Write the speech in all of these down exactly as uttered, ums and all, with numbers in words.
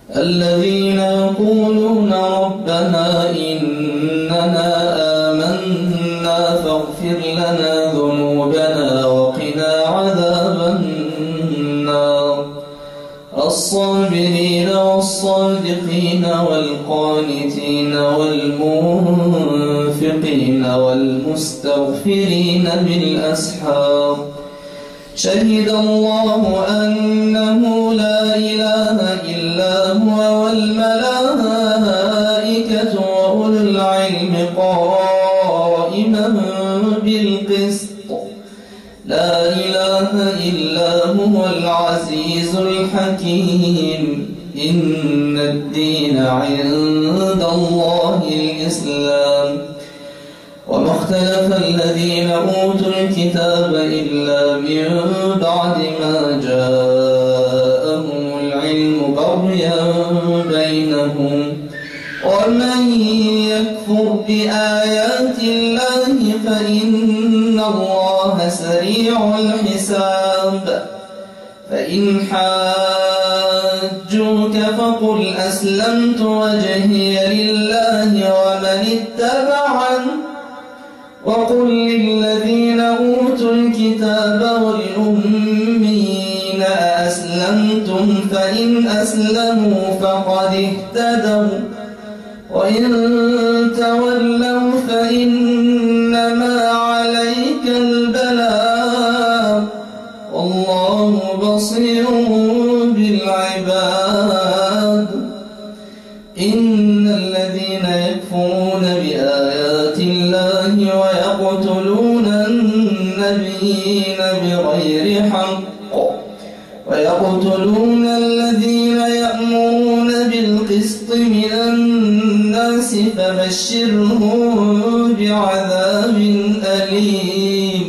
الذين يقولون ربنا إننا آمنا فاغفر لنا ذنوبنا وقنا عذاب النار الصابرين والصادقين والقانتين والمنفقين والمستغفرين بالأسحار شهد الله أنه لا إله إلا هو والملائكة وأولو العلم قائما بالقسط لا إله إلا هو العزيز الحكيم إن الدين عند الله الإسلام وما اختلف الذين أوتوا الكتاب إلا من بعد ما جاءهم العلم بغيا بينهم ومن يكفر بآيات الله فإن الله سريع الحساب فإن حاجوك فقل أسلمت وجهي لله ومن اتبعني وقل للذين أوتوا الكتاب والأمين أأسلمتم فإن أسلموا فقد اهتدوا وإن تولوا فإنما عليك البلاغ والله بصير بالعباد إن الذين يكفرون بآيات الله ويقتلون النبيين بغير حق ويقتلون الذين يأمرون بالقسط من الناس فبشرهم بعذاب أليم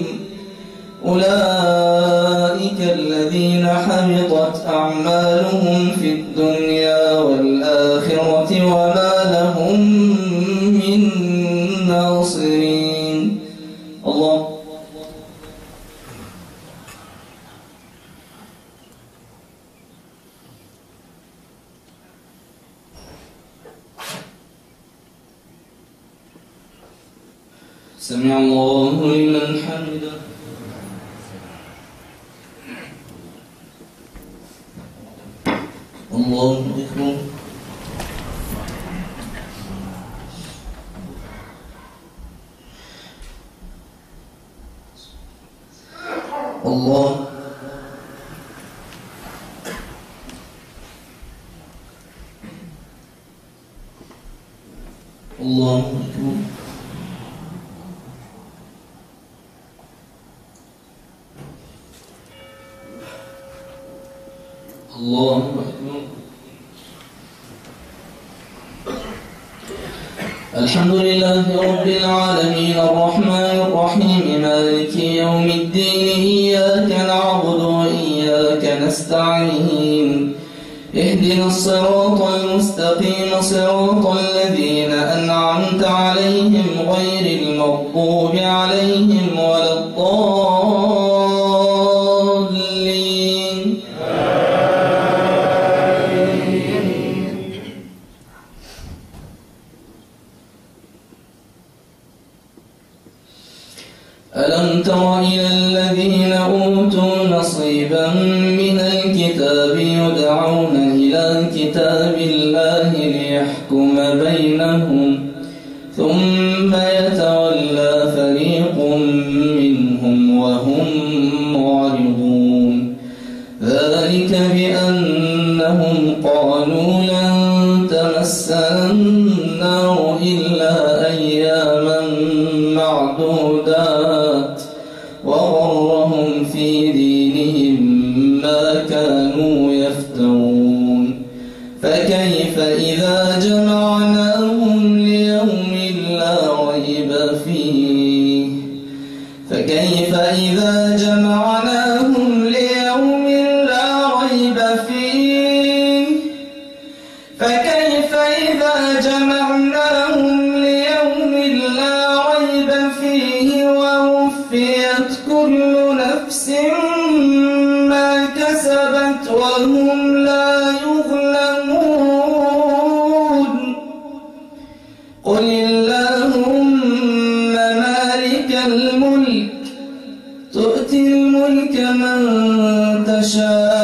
أولئك الذين حبطت أعمالهم في الدنيا والآخرة وما لهم من ناصرين الله سمع الله لمن حمده الله أكبر الله الله أكبر الله أكبر الحمد لله رب العالمين الرحمن الرحيم مالك يوم الدين إياك نعبد وإياك نستعين اهدنا الصراط المستقيم صراط الذين أنعمت عليهم غير المغضوب عليهم ولا الضالين ألم تر إلى الذين أوتوا نصيبا من الكتاب يدعون إلى كتاب الله ليحكم بينهم ثم يتولى فريق منهم وهم معرضون ذلك بأنهم قالوا لن تمسنا النار إلا أياما معدودات وغرهم في دينهم ما كانوا يفترون فكيف إذا جمعناهم ليوم لا ريب فيه فكيف إذا جمعناهم ليوم لا ريب فيه فكيف إذا جمعناهم ليوم لا ريب فيه ووفيت كل نفس ما كسبت وهم لا يظلمون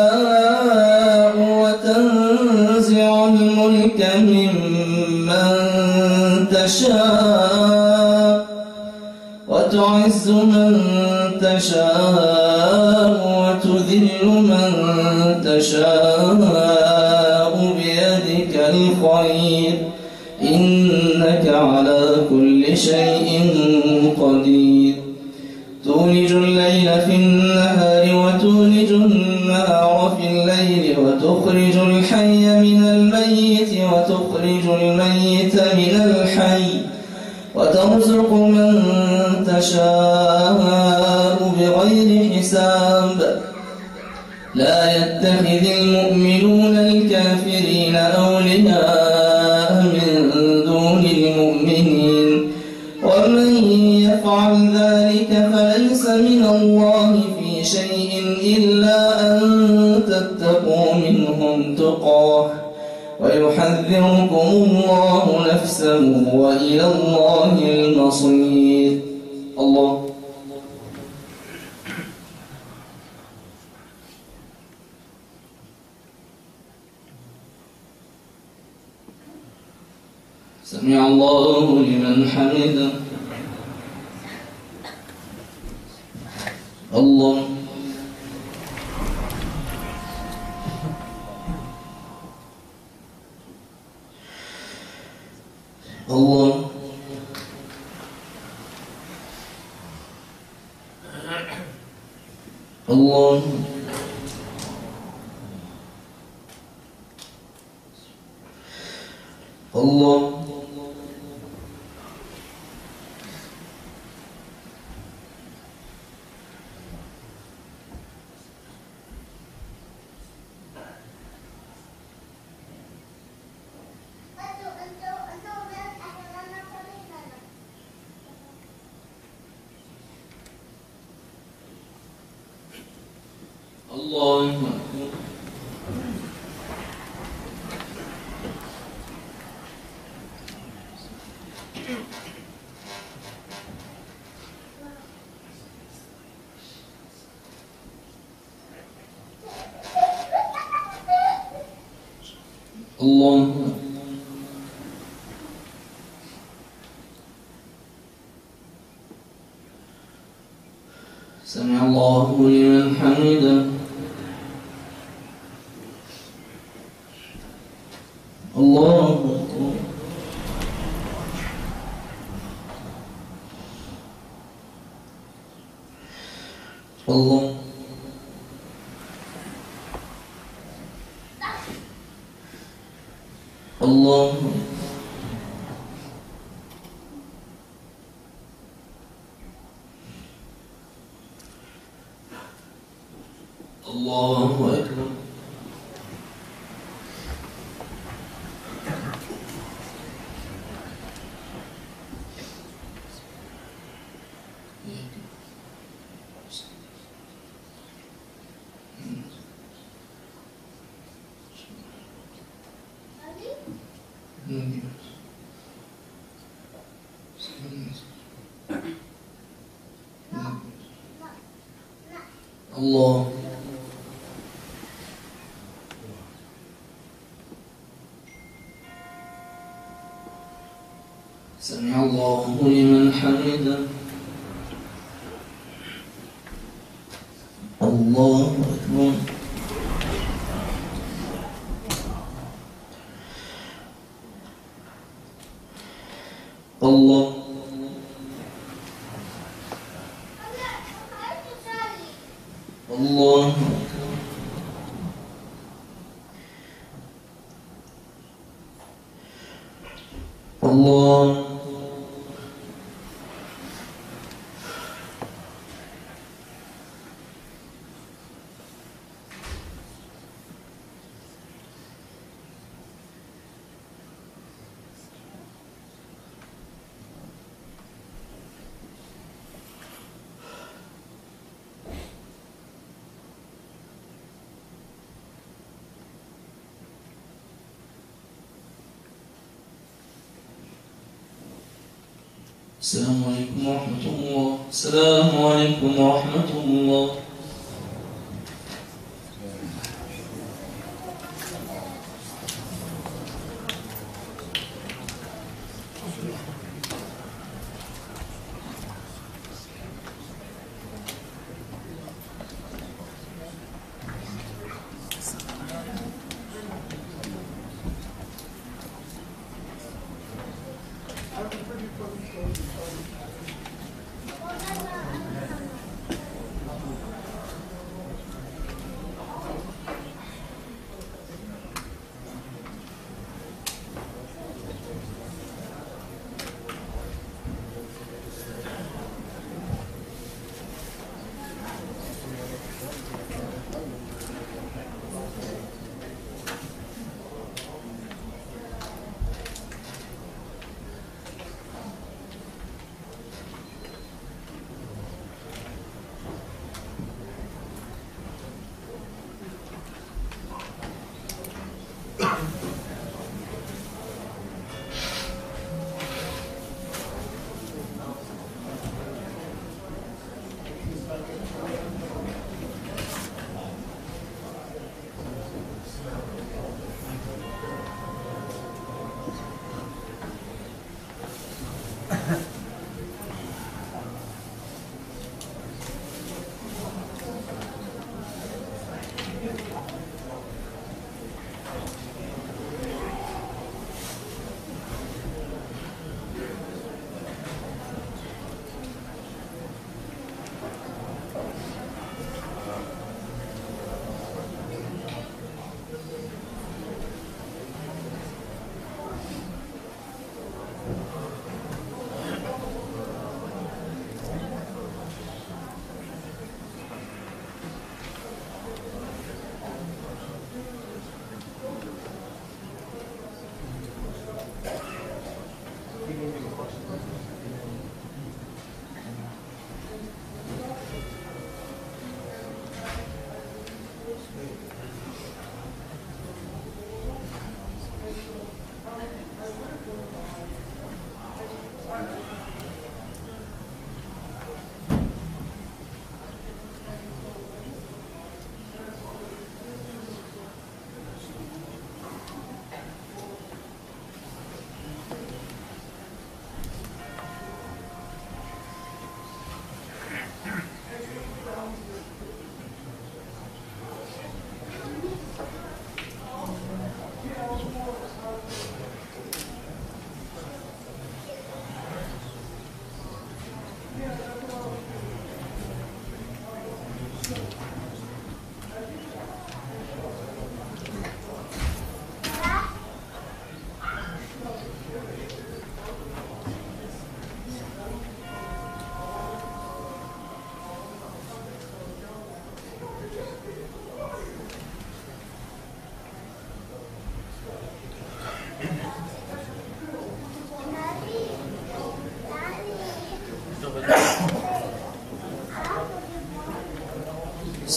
تشاء وتنزع الملك ممن تشاء وتعز من تشاء وتذل من تشاء بيدك الخير إنك على كل شيء قدير تولج الليل في النهار وتولج النهار في الليل وتخرج الحي من الميت وتخرج الميت من الحي وترزق من تشاء بغير حساب لا يتخذ المؤمنون الكافرين أولياء من دون المؤمنين ومن يفعل ذلك فليس من الله في شيء إلا أن تتقوا منهم تقاه ويحذركم الله نفسه وإلى الله المصير. الله سمع الله لمن حمده. الله الله الله الله الله الله سمع الله لمن حمده. الله الله الله الله أكبر. الله سمع الله لمن حمده. الله أكبر. الله الله الله السلام عليكم ورحمة الله. السلام عليكم ورحمة الله.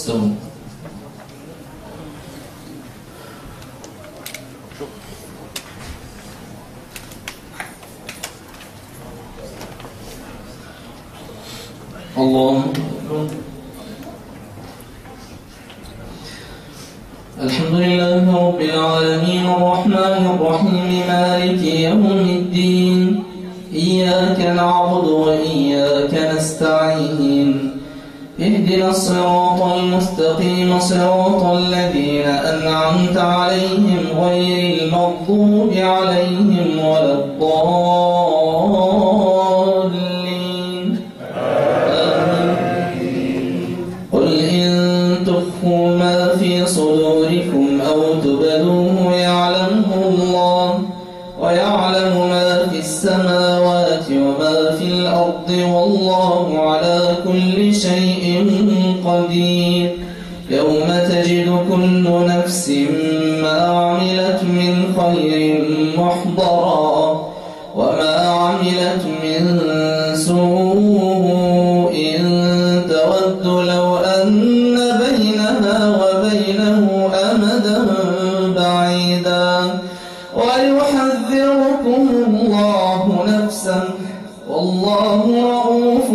استووا. الله أكبر. الحمد لله رب العالمين الرحمن الرحيم مالك يوم الدين إياك نعبد وإياك نستعين اهدنا الصراط المستقيم صراط الذين أنعمت عليهم غير المغضوب عليهم ولا الضالين آمين. قل إن تخفوا ما في صدوركم أو تبدوه يعلمه الله ويعلم ما في السماوات وما في الأرض والله على كل شيء قدير. يوم تجد كل نفس ما عملت من خير محضرا وما عملت من سوء تود لو أن بينها وبينه أمدا بعيدا ويحذركم الله نفسا والله رؤوف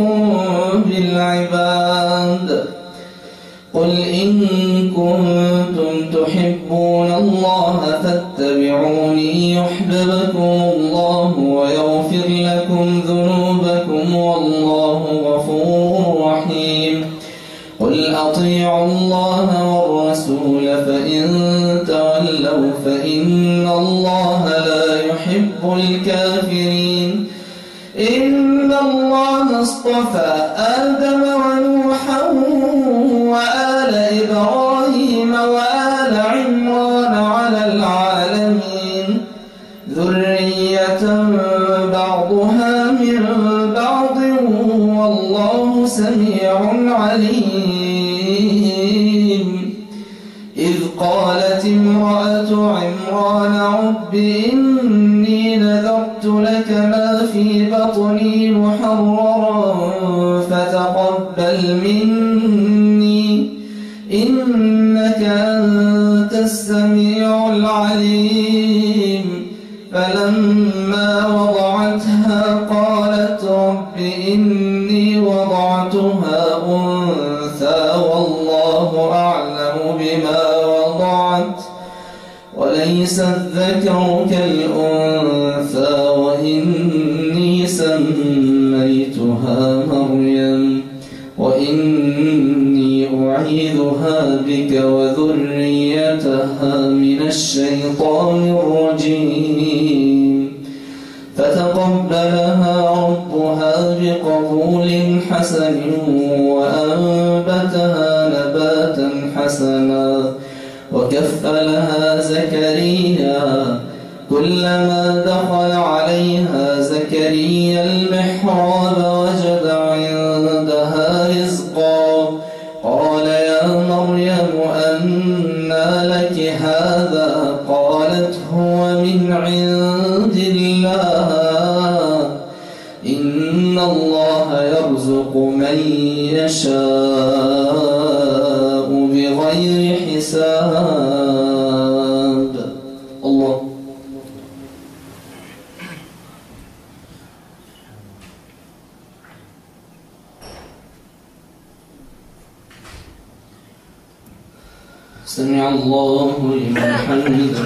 بالعباد. قل إن كنتم تحبون الله فاتبعوني يحببكم الله ويغفر لكم ذنوبكم والله غفور رحيم. قل أطيعوا الله والرسول فإن تولوا فإن الله لا يحب الكافرين. إن الله اصطفى آدم ونوحا وآل إبراهيم وآل عمران على العالمين ذرية بعضها من بعض والله سميع عليم. إذ قالت امرأة عمران رب إني نذرت لك ما في بطني محررا فتقبل مني إنك أنت السميع العليم. فلما وضعتها قالت رب إني وضعتها أنثى والله أعلم بما وضعت وليس الذكر كالأنثى وإني سميتها مريم وإني أعيذها بك وذريتها من الشيطان الرجيم. فتقبلها ربها بقبول حسن وأنبتها نباتا حسنا وكفلها زكريا كلما دخل عليها زكريا المحراب وجد عندها رزقا قال يا مريم أنى لك هذا قالت هو من عند الله إن الله يرزق من يشاء بغير حساب. الله سمع الله لمن حمده.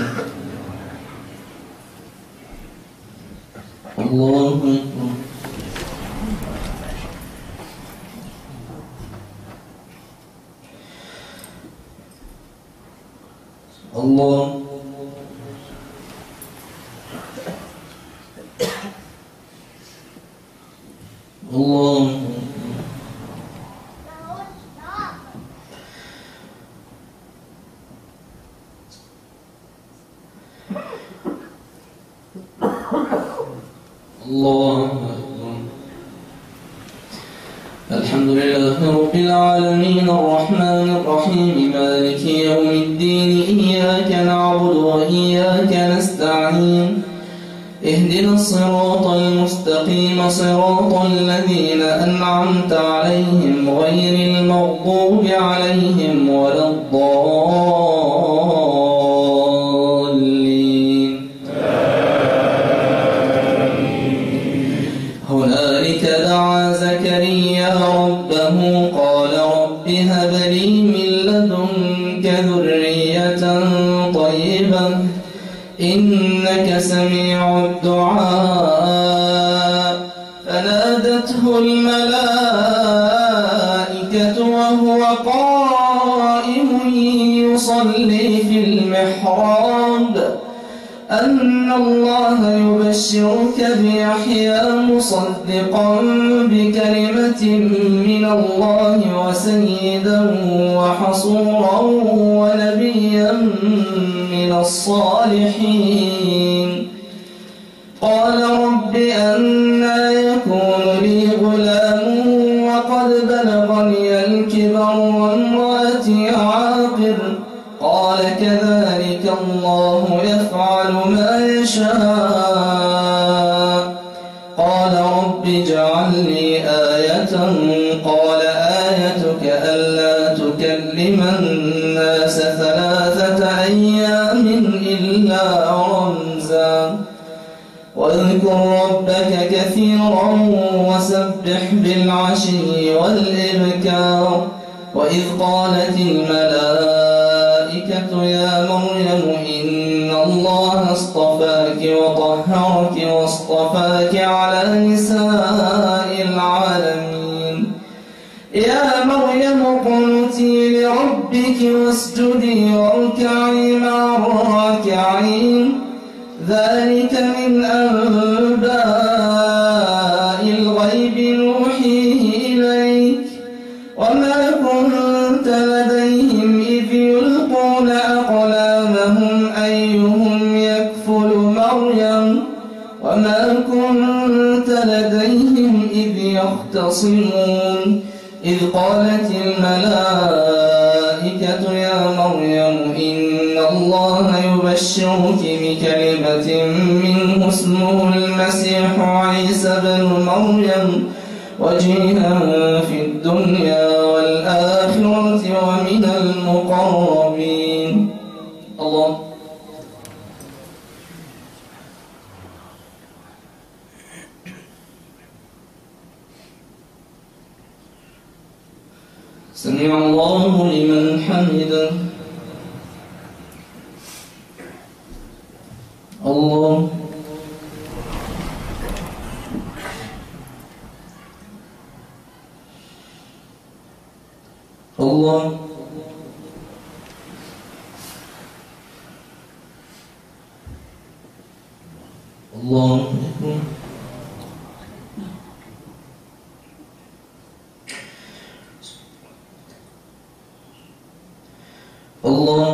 الله أكبر. الله الله الله أكبر. الحمد لله رب العالمين الرحمن الرحيم مالك يوم الدين إياك نعبد وإياك نستعين اهدنا الصراط المستقيم صراط الذين أنعمت عليهم غير المغضوب عليهم ولا الضالين. هنالك دعا زكريا ربه قال رب هب لي من لدنك ذرية طيبة إنك سميع الدعاء. فنادته الملائكة وهو قائم يصلي في المحراب أن الله يبشرك بيحيى مصدقا بكلمة من الله وسيدا وحصورا ونبيا من الصالحين. قال رب أنى يكون لي غلام وقد بلغني الكبر وامرأتي عاقر قال كذلك الله يفعل ما يشاء. قال رب اجعل لي آية قال آيتك ألا تكلم الناس ثلاثة أيام إلا رمزا واذكر ربك كثيرا وسبح بالعشي والإبكار. وإذ قالت الملائكة يا مريم إن الله اصطفاك وطهرك واصطفاك على نساء العالمين. يا مريم اقنتي لربك واسجدي واركعي مع الراكعين. ذلك من أنباء الغيب نوحيه إليك وما كنت لديهم إذ يلقون أقلامهم أيهم يكفل مريم وما كنت لديهم إذ يختصمون. إذ قالت الملائكة يا مريم إن الله يبشرك بكلمة منه اسمه المسيح عيسى بن مريم وجيها في الدنيا والآخرة ومن المقربين. الله سمع الله لمن حمده. الله الله الله الله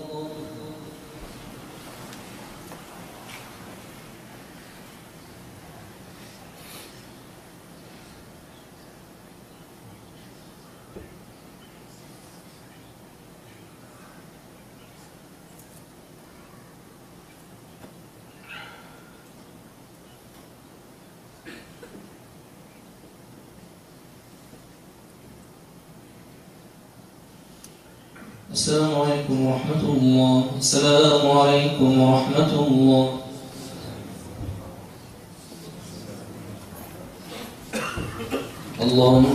السلام عليكم ورحمة الله. السلام عليكم ورحمة الله. الله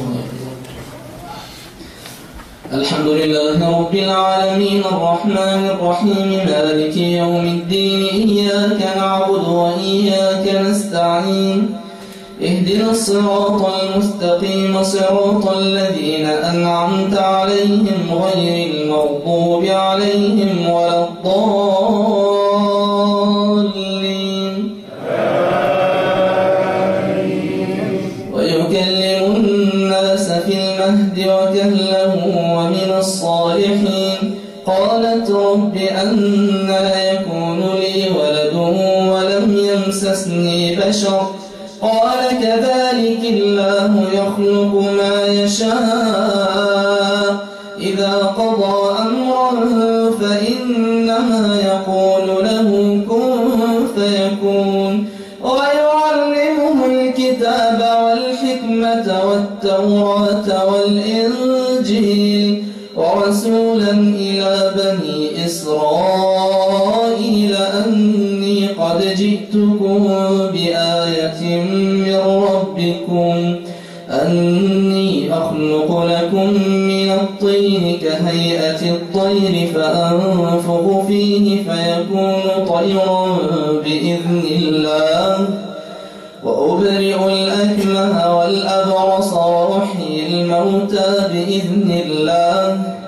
الحمد لله رب العالمين الرحمن الرحيم مالك يوم الدين إياك نعبد وإياك نستعين اهدنا الصراط المستقيم صراط الذين أنعمت عليهم غير المغضوب عليهم ولا الضالين. ويكلم الناس في المهد وكهلا ومن الصالحين. قالت رب أنى يكون لي ولد ولم يمسسني بشر قال كذلك الله يخلق ما يشاء إذا قضى أمرا فإنما يقول له كن فيكون. جئتكم بآية من ربكم أني أخلق لكم من الطين كهيئة الطير فأنفخ فيه فيكون طيرا بإذن الله وأبرئ الأكمه والأبرص وأحيي الموتى بإذن الله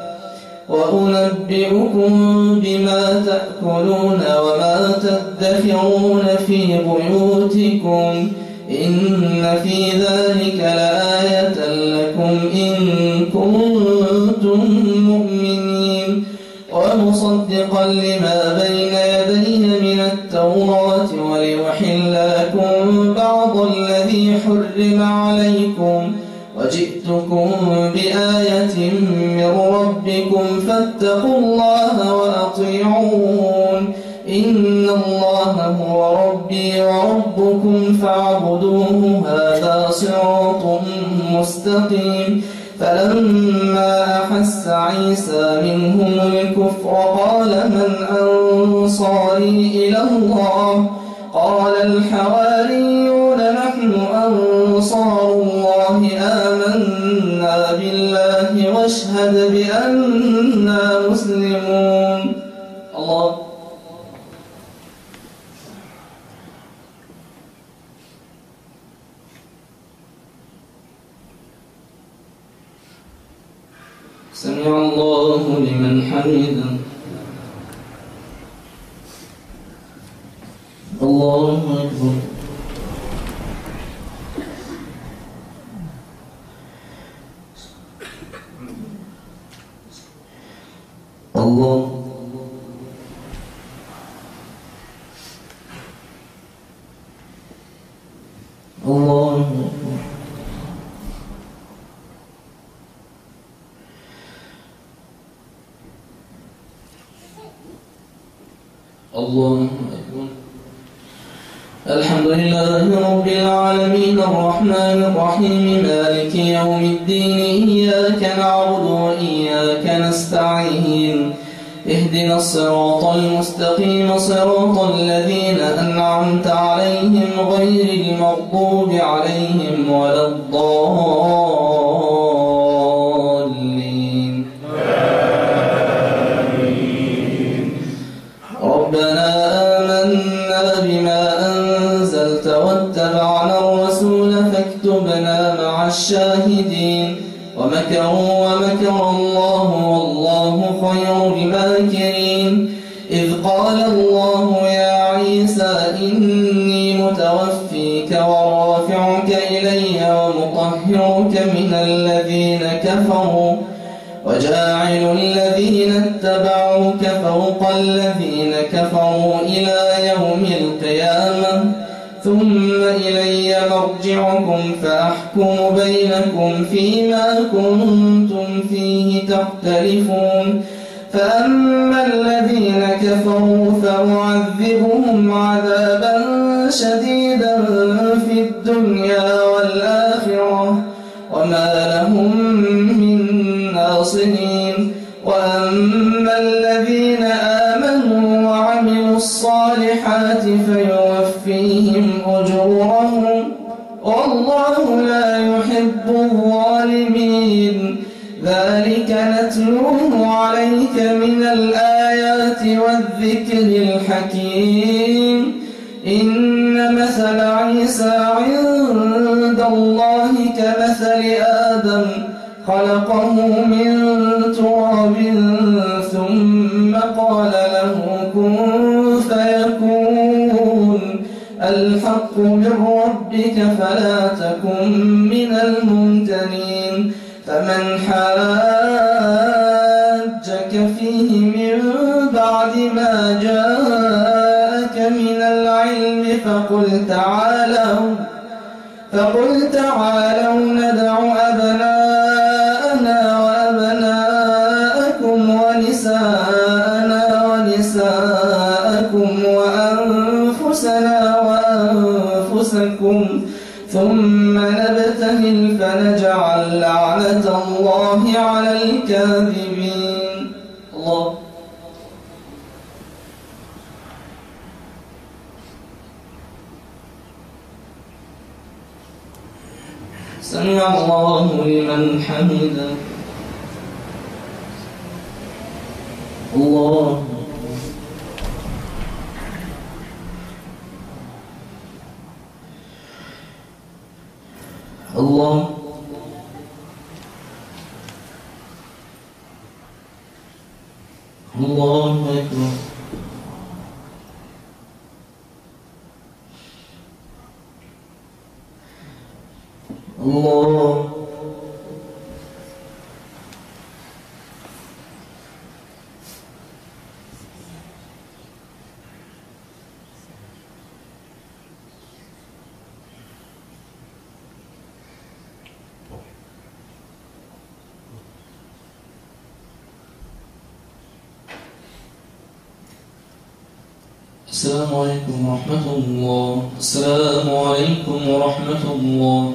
وأنبئكم بما تأكلون وما تدخرون في بيوتكم إن في ذلك لآية لكم إن كنتم مؤمنين ومصدقا لما بين يدي من التوراة وليحل لكم بعض الذي حرم عليكم وجئتكم بآية من ربكم فاتقوا الله وأطيعون إن الله هو ربي وربكم فاعبدوه هذا صراط مستقيم فلما أحس عيسى منهم الكفر قال من أنصاري إلى الله قال الحواريون نحن أنصار الله آمنا بالله واشهد بأننا مسلمون. الله سمع الله لمن حمده. الله أكبر. الله الله أكبر. الله أكبر. الحمد لله رب العالمين الرحمن الرحيم مالك يوم الدين إياك نعبد وإياك نستعين اهدنا الصراط المستقيم صراط الذين أنعمت عليهم غير المغضوب عليهم ولا الضالين ربنا آمنا بما أنزلت واتبعنا الرسول فاكتبنا مع الشاهدين ومكروا ومكر الله والله خير الماكرين إذ قال الله يا عيسى إني متوفيك ورافعك إلي ومطهرك من الذين كفروا وجاعل الذين اتبعوك فوق الذين كفروا إلى يوم القيامة ثم إلي مرجعكم فأحكم بينكم فيما كنتم فيه تختلفون فأما الذين كفروا فأعذبهم عذابا شديدا في الدنيا والآخرة وما لهم من ناصرين وأما الذين آمنوا وعملوا الصالحات فيوفيهم أجورهم والله لا يحب الظالمين ذلك نتلوه عليك من الآيات والذكر الحكيم إن مثل عيسى عند الله كمثل آدم خلقه من تراب ثم قال له كن فيكون الحق من ربك فلا تكن من الممتنين فمن حاجك فيه من بعد ما جاءك من العلم فقل تعالوا فقل تعالوا ندع أبناءنا وأبناءكم ونساءنا ونساءكم وأنفسنا وأنفسكم ثم نبتهل فنجعل لعنة الله على الكاذبين. الله سمع الله لمن حمده. الله الله الله أكبر. الله السلام عليكم ورحمة الله. السلام عليكم ورحمة الله.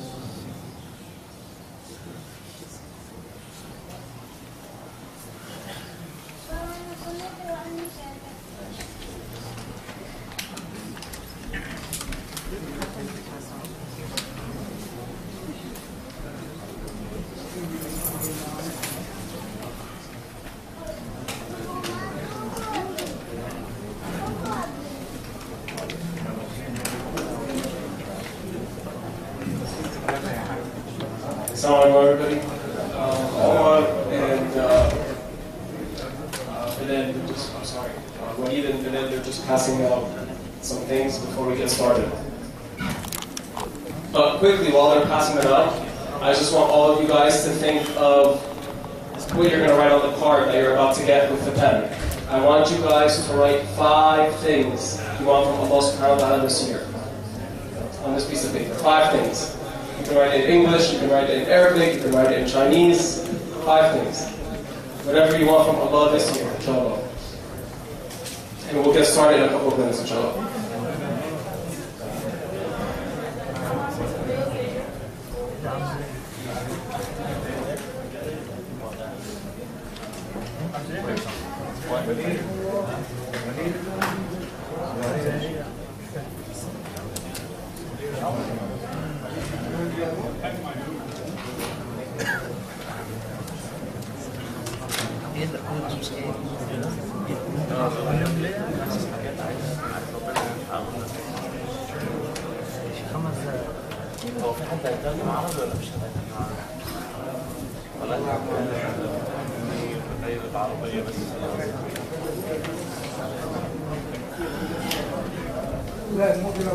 Assalamu alaikum everybody. Uh, Omar and uh, uh, Bilal, they're just, I'm sorry, uh, Wahid and Bilal, they're just passing out some things before we get started. But quickly, while they're passing it out, I just want all of you guys to think of what you're going to write on the card that you're about to get with the pen. I want you guys to write five things you want from Allah subhanahu wa ta'ala this year on this piece of paper. Five things. You can write it in English, you can write it in Arabic, you can write it in Chinese. Five things. Whatever you want from Allah this year, inshallah. And we'll get started in a couple of minutes, inshallah. هو في حد هيترجم عربي ولا مش هيترجم عربي؟ ولا هي العربية بس؟ لا ممكن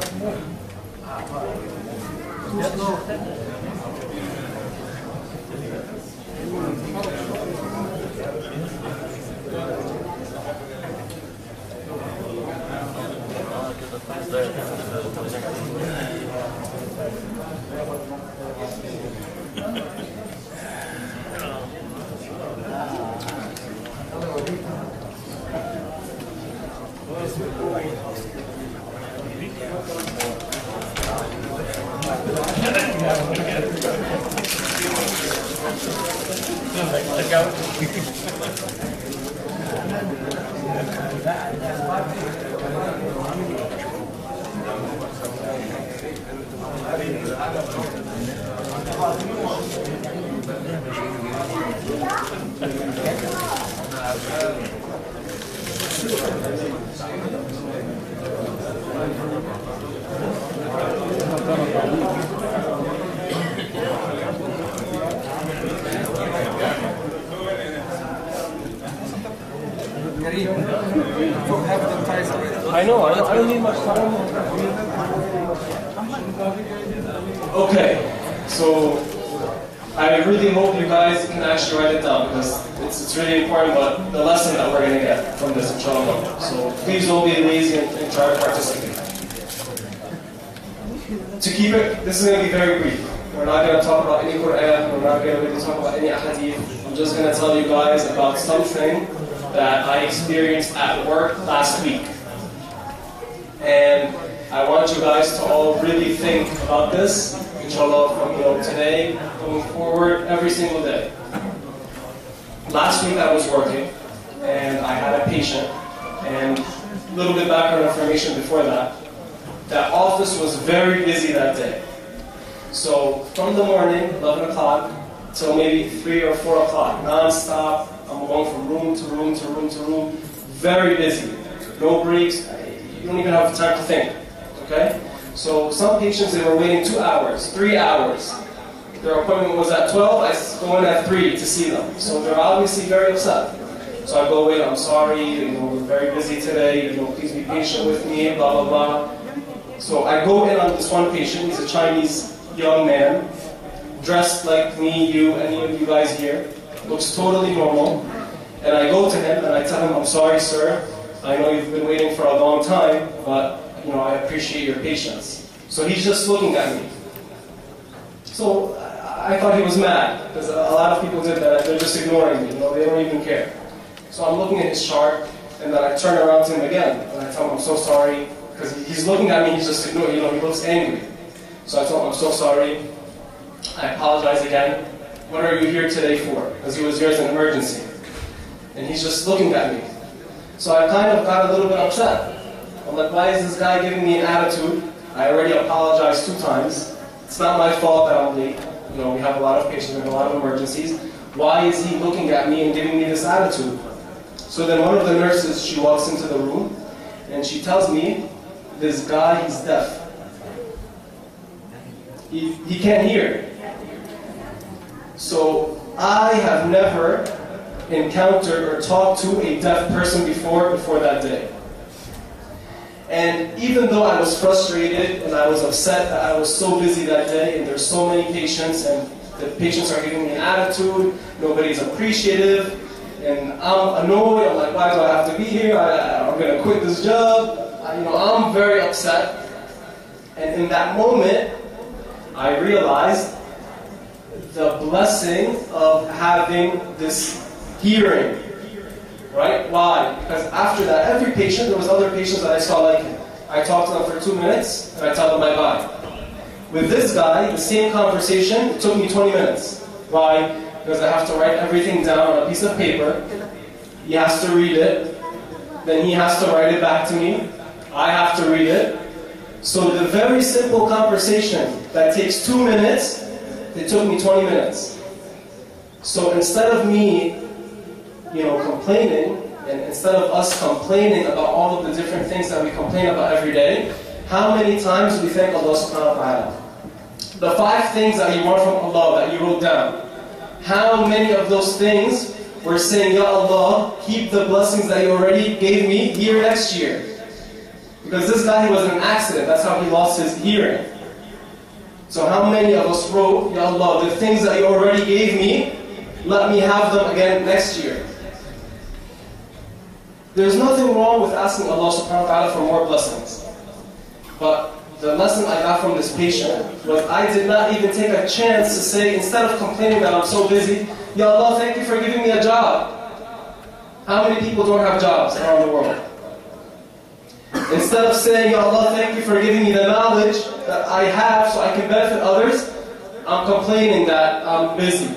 I know, I don't, I don't need much time. Okay, so I really hope you guys can actually write it down because it's, it's really important, but the lesson that we're going to get from this, inshallah. So please don't be lazy and, and try to participate. To keep it, this is going to be very brief. We're not going to talk about any Quran, we're not going to really talk about any ahadith. I'm just going to tell you guys about something that I experienced at work last week. And I want you guys to all really think about this, inshallah, from you know, today, going forward, every single day. Last week I was working, and I had a patient, and a little bit background information before that. That office was very busy that day. So from the morning, eleven o'clock, till maybe three or four o'clock, non-stop. I'm going from room to room to room to room. Very busy. No breaks. You don't even have time to think. Okay? So some patients, they were waiting two hours, three hours. Their appointment was at twelve, I go in at three to see them. So they're obviously very upset. So I go, wait, I'm sorry, you know, we're very busy today, you know, please be patient with me, blah, blah, blah. So I go in on this one patient, he's a Chinese young man, dressed like me, you, any of you guys here, looks totally normal. And I go to him and I tell him, I'm sorry, sir, I know you've been waiting for a long time, but, you know, I appreciate your patience. So he's just looking at me. So I thought he was mad, because a lot of people did that, they're just ignoring me, you know, they don't even care. So I'm looking at his chart, and then I turn around to him again, and I tell him I'm so sorry, because he's looking at me, he's just ignoring, you know, he looks angry. So I told him I'm so sorry, I apologize again, what are you here today for? Because he was here as an emergency. And he's just looking at me. So I kind of got a little bit upset. I'm like, why is this guy giving me an attitude? I already apologized two times. It's not my fault that I'm late. You know, we have a lot of patients, we have a lot of emergencies. Why is he looking at me and giving me this attitude? So then one of the nurses, she walks into the room, and she tells me, this guy, he's deaf. He, he can't hear. So I have never encountered or talked to a deaf person before, before that day. And even though I was frustrated and I was upset that I was so busy that day and there's so many patients and the patients are giving me an attitude, nobody's appreciative, and I'm annoyed, I'm like, why do I have to be here? I, I'm going to quit this job. I, you know, I'm very upset. And in that moment, I realized the blessing of having this hearing. Right? Why? Because after that, every patient, there was other patients that I saw like him. I talked to them for two minutes, and I tell them bye-bye. With this guy, the same conversation, it took me twenty minutes. Why? Because I have to write everything down on a piece of paper. He has to read it. Then he has to write it back to me. I have to read it. So the very simple conversation that takes two minutes, it took me twenty minutes. So instead of me, you know, complaining, and instead of us complaining about all of the different things that we complain about every day, how many times do we thank Allah subhanahu wa ta'ala? The five things that you want from Allah that you wrote down, how many of those things we're saying, Ya Allah, keep the blessings that you already gave me here next year? Because this guy, he was in an accident, that's how he lost his hearing. So how many of us wrote, Ya Allah, the things that you already gave me, let me have them again next year? There's nothing wrong with asking Allah subhanahu wa ta'ala for more blessings. But the lesson I got from this patient was I did not even take a chance to say, instead of complaining that I'm so busy, Ya Allah, thank you for giving me a job. How many people don't have jobs around the world? Instead of saying, Ya Allah, thank you for giving me the knowledge that I have so I can benefit others, I'm complaining that I'm busy.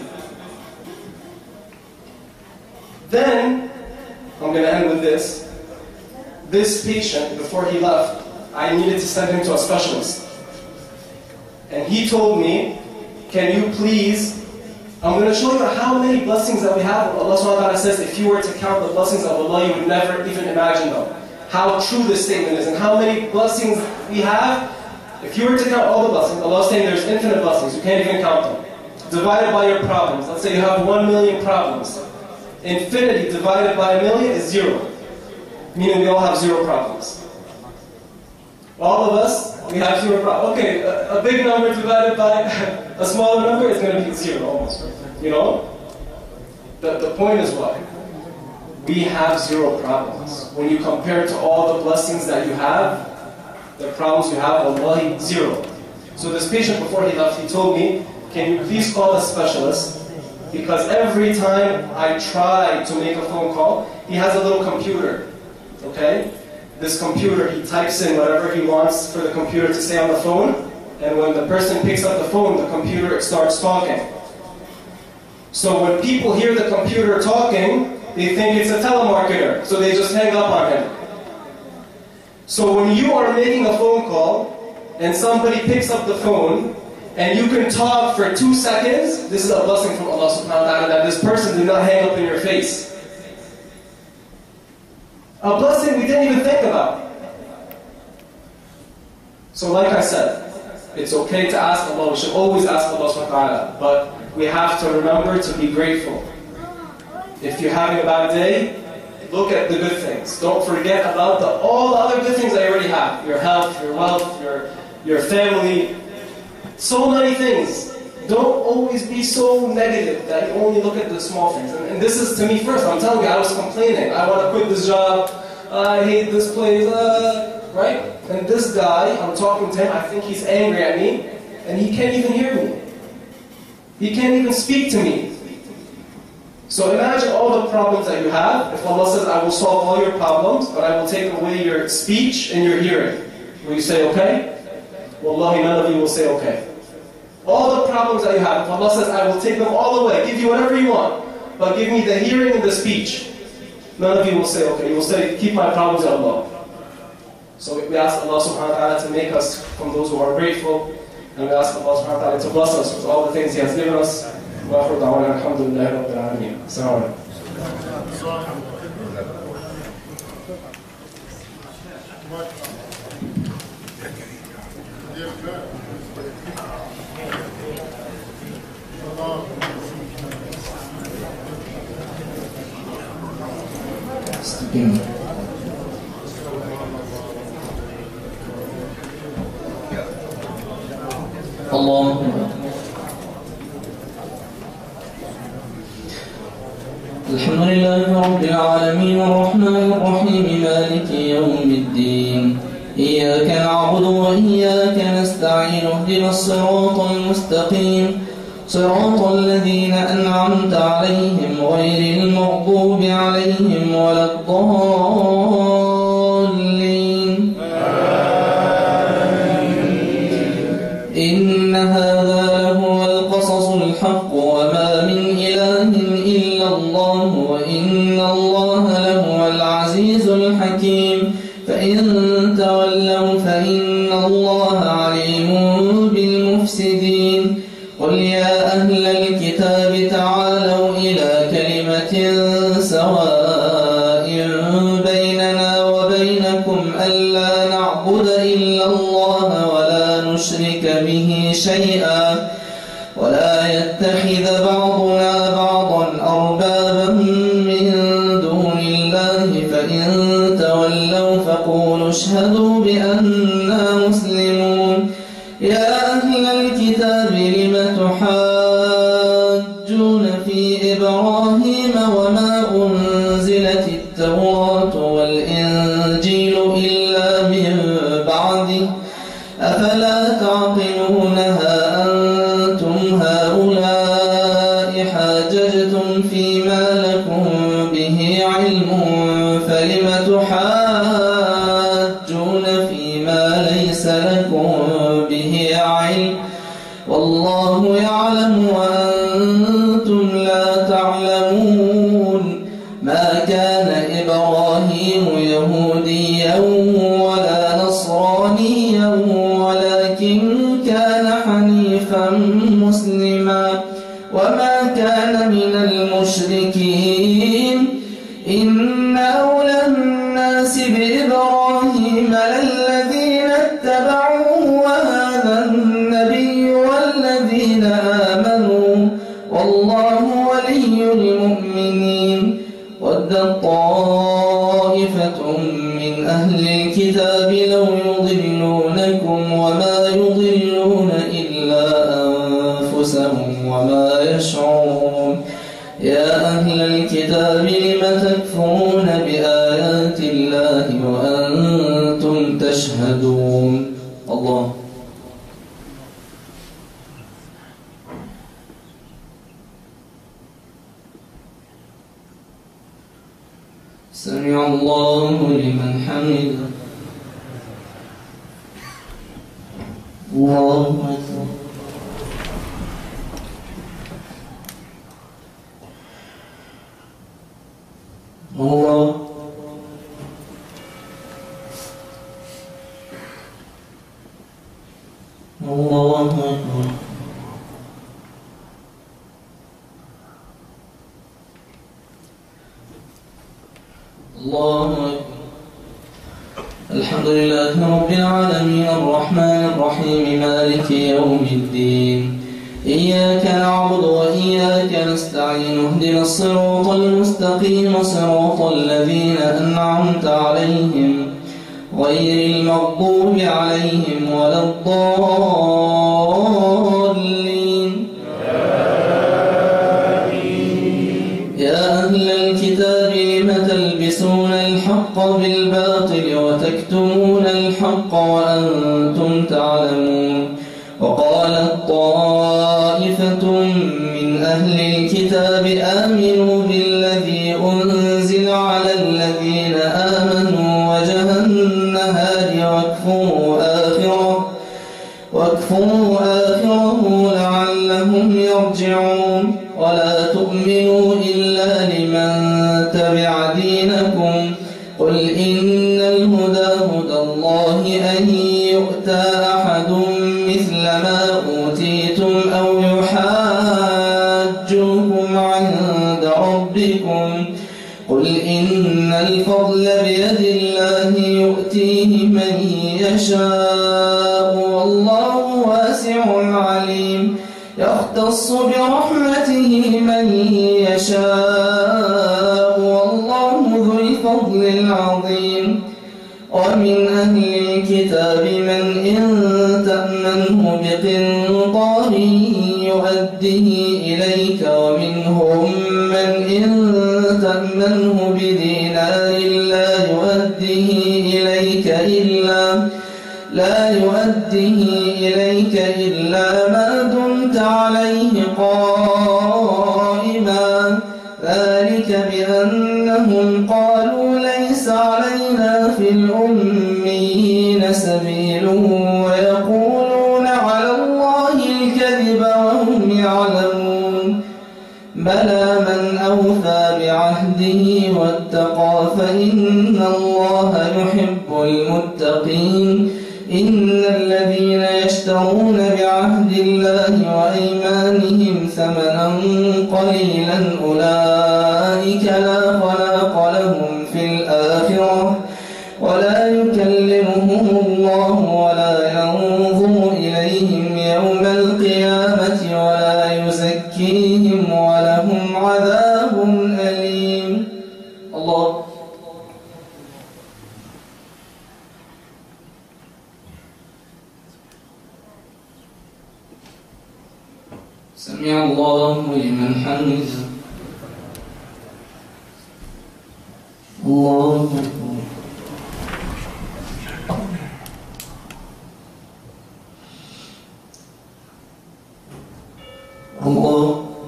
Then, I'm going to end with this. This patient, before he left, I needed to send him to a specialist. And he told me, can you please, I'm going to show you how many blessings that we have. Allah subhanahu wa ta'ala says, if you were to count the blessings of Allah, you would never even imagine them. How true this statement is, and how many blessings we have. If you were to count all the blessings, Allah is saying there's infinite blessings, you can't even count them. Divided by your problems. Let's say you have one million problems. Infinity divided by a million is zero. Meaning we all have zero problems. All of us, we have zero problems. Okay, a, a big number divided by a smaller number is going to be zero almost. You know? The, the point is what? We have zero problems. When you compare to all the blessings that you have, the problems you have, wallahi, zero. So this patient, before he left, he told me, can you please call a specialist? Because every time I try to make a phone call, he has a little computer, okay? This computer, he types in whatever he wants for the computer to say on the phone, and when the person picks up the phone, the computer starts talking. So when people hear the computer talking, they think it's a telemarketer, so they just hang up on him. So when you are making a phone call, and somebody picks up the phone, and you can talk for two seconds, this is a blessing from Allah subhanahu wa ta'ala that this person did not hang up in your face. A blessing we didn't even think about. So like I said, it's okay to ask Allah, we should always ask Allah subhanahu wa ta'ala, but we have to remember to be grateful. If you're having a bad day, look at the good things. Don't forget about the, all the other good things that you already have. Your health, your wealth, your, your family. So many things. Don't always be so negative that you only look at the small things. And, and this is to me first. I'm telling you, I was complaining. I want to quit this job. Uh, I hate this place. Uh, right? And this guy, I'm talking to him, I think he's angry at me. And he can't even hear me. He can't even speak to me. So imagine all the problems that you have. If Allah says, I will solve all your problems, but I will take away your speech and your hearing. Will you say okay? Wallahi, none of you will say okay. All the problems that you have, if Allah says, I will take them all away, give you whatever you want, but give me the hearing and the speech, none of you will say okay. You will say, keep my problems, Ya Allah. So we ask Allah subhanahu wa ta'ala to make us from those who are grateful, and we ask Allah subhanahu wa ta'ala to bless us with all the things He has given us. وآخر دعوانا الحمد لله رب العالمين. السلام عليكم. الله الحمد لله رب العالمين الرحمن الرحيم مالك يوم الدين إياك نعبد وإياك نستعين اهدنا الصراط المستقيم صراط الذين أنعمت عليهم غير المغضوب عليهم ولا الضالين إن هذا لهو القصص الحق وما من إله إلا الله وإن الله لهو العزيز الحكيم فإن تولوا فإن الله عليم بالمفسدين قل يا أهل الكتاب تعالوا إلى كلمة سواء بيننا وبينكم ألا نعبد إلا الله ولا نشرك به شيئا ولا يتخذ بعضنا بعضا أربابا من دون الله فإن تولوا فقولوا اشهدوا بأننا مسلمون يا أهل الكتاب لم تحاجون في إبراهيم وما أنزلت التوراة والإنجيل إلا من بعده أفلا تعقلونها أنتم هؤلاء حاججتم فيما لكم به علم فلم تحاجون فيما ليس لكم به علم والله يعلم وأنتم لا تعلمون ما كان إبراهيم يهوديا ولا نصرانيا ولكن كان حنيفا مسلما وما كان من المشركين إن أولى الناس بإبراهيم للذين اتبعوه وهذا النبي والذين آمنوا والله ولي المؤمنين ودت طائفة من أهل الكتاب لو يضلونكم وما يضلون إلا أنفسهم وما يشعرون يا أهل الكتاب لم تكفرون بآيات الله وأنتم تشهدون الله سمع الله لمن حمده الله أكبر الله الله أكبر الحمد لله رب العالمين الرحمن الرحيم مالك يوم الدين إياك نعبد وإياك نستعين اهدنا الصراط المستقيم صراط الذين أنعمت عليهم غير المغضوب عليهم ولا الضالين يا أهل الكتاب لم تلبسون الحق بالباطل وتكتمون الحق وأنتم تعلمون وقالت طائفة من أهل الكتاب آمنوا بالذي أنزل على الذين آمنوا وجه النهار واكفروا آخره واكفروا آخره لعلهم يرجعون ولا تؤمنوا إلا لمن تبع دينكم قل إن الهدى هدى الله أن يؤتى أحد مثل ما أوتيتم أو يحاجوكم عند ربكم قل إن الفضل بيد الله يؤتيه من يشاء والله واسع عليم يختص برحمته من يشاء والله ذو الفضل العظيم ومن أهل الكتاب من إن تأمنه بقنطار يؤده إليك ومنهم من إن تأمنه بدينار لا يؤده إليك إلا لا يؤده إليك إلا ما دمت عليه قائما ذلك بأنهم قالوا ليس علينا في الأميين سبيل ويقولون على الله الكذب وهم يعلمون بلى من أوفى بعهده واتقى فإن الله يحب المتقين إن الذين يشترون بعهد الله وأيمانهم ثمنا قليلا أولئك لا خلاق لهم في الآخرة ولا يكلمهم الله ولا ينظر إليهم يوم القيامة ولا يزكيهم ولهم عذاب أليم الله سمع الله لمن حمده الله أكبر الله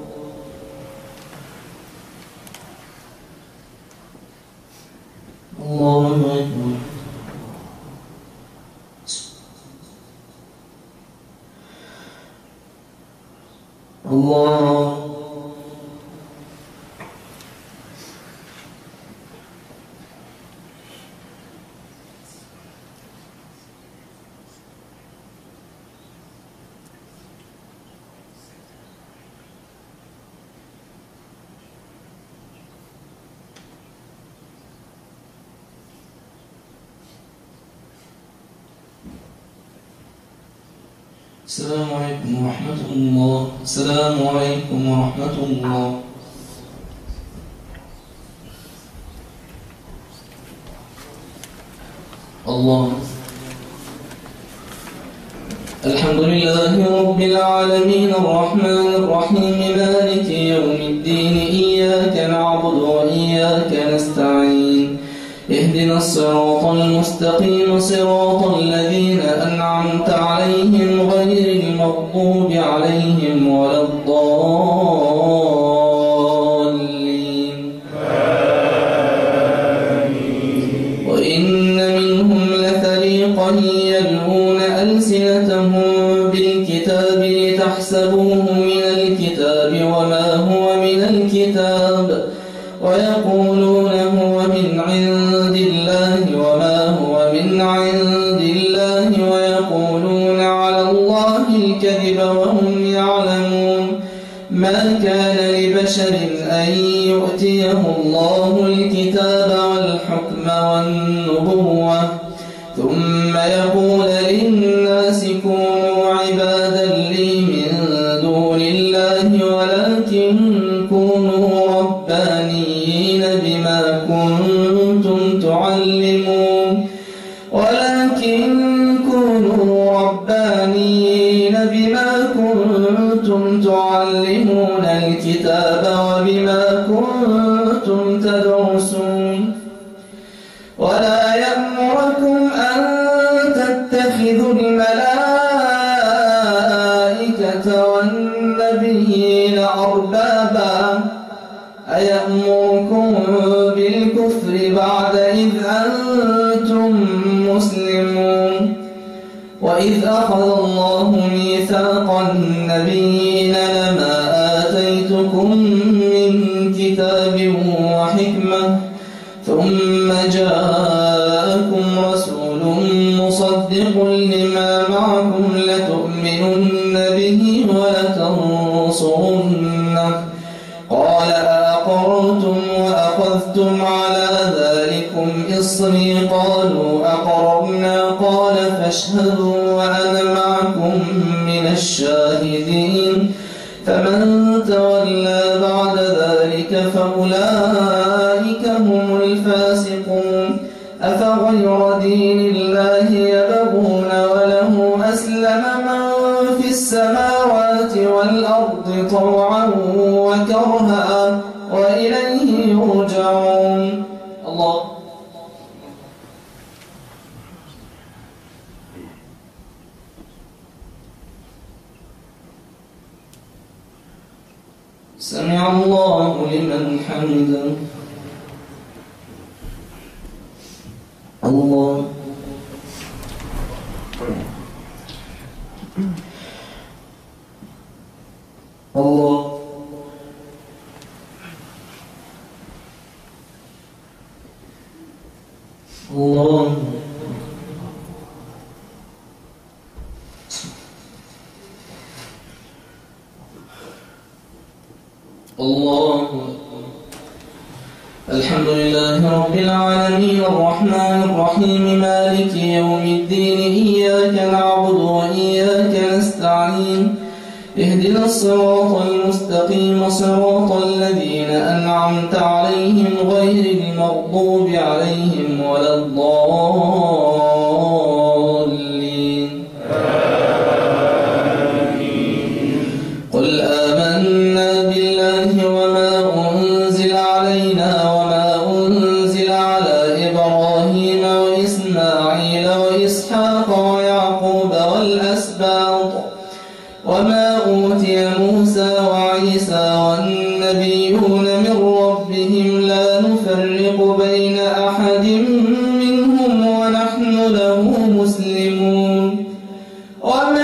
الله أكبر الله السلام عليكم ورحمة الله السلام عليكم ورحمة الله الله الحمد لله رب العالمين الرحمن الرحيم مالك يوم الدين إياك نعبد وإياك نستعين اهدنا الصراط المستقيم صراط الذين أنعمت عليهم غير المغضوب عليهم ولا الضالين وإن منهم لفريقا يلوون ألسنتهم بالكتاب لتحسبوه من الكتاب وما هو من الكتاب ويقولون هو من عند الله وما هو من عند الله ويقولون على الله الكذب وهم يعلمون ما كان لبشر أن يؤتيه الله الكتاب والحكم والنبوة ثم يقول للناس كونوا عبادا لي من دون الله ولكن كونوا ربانيين بما كنتم تعلمون ولكن كونوا ربانيين بما كنتم تعلمون الكتاب وبما كنتم تدرسون ولا يأمركم أن تتخذوا الملائكة والنبيين أربابا أيأمركم بالكفر بعد إذ أنتم مسلمون وإذ أخذ الله ميثاق النبيين لما آتيتكم من كتاب وحكمة ثم جاءكم رسول مصدق لما معكم لتؤمنن به ولتنصرنه قال أأقررتم وأخذتم على ذلكم إصري قالوا أقررنا قال فاشهدوا وأنا معكم من الشاهدين فمن تولى بعد ذلك فأولئك هم الفاسقون أفغير دين الله يبغون وله أسلم من في السماوات والأرض طوعا وكرها وإليه يرجعون. الله سمع الله لمن حمده. الله الله الله الله الحمد لله رب العالمين الرحمن الرحيم مالك يوم الدين إياك نعبد وإياك نستعين اهدنا الصراط المستقيم صراط الذين أنعمت عليهم غير المغضوب عليهم ولا الضالين قل آمنا بالله وما أنزل علينا وما أنزل على إبراهيم وإسماعيل وإسحاق ويعقوب والأسباط وما أوتي موسى وعيسى والنبيون من ربهم لا نفرق بين أحد منهم ونحن له مسلمون وما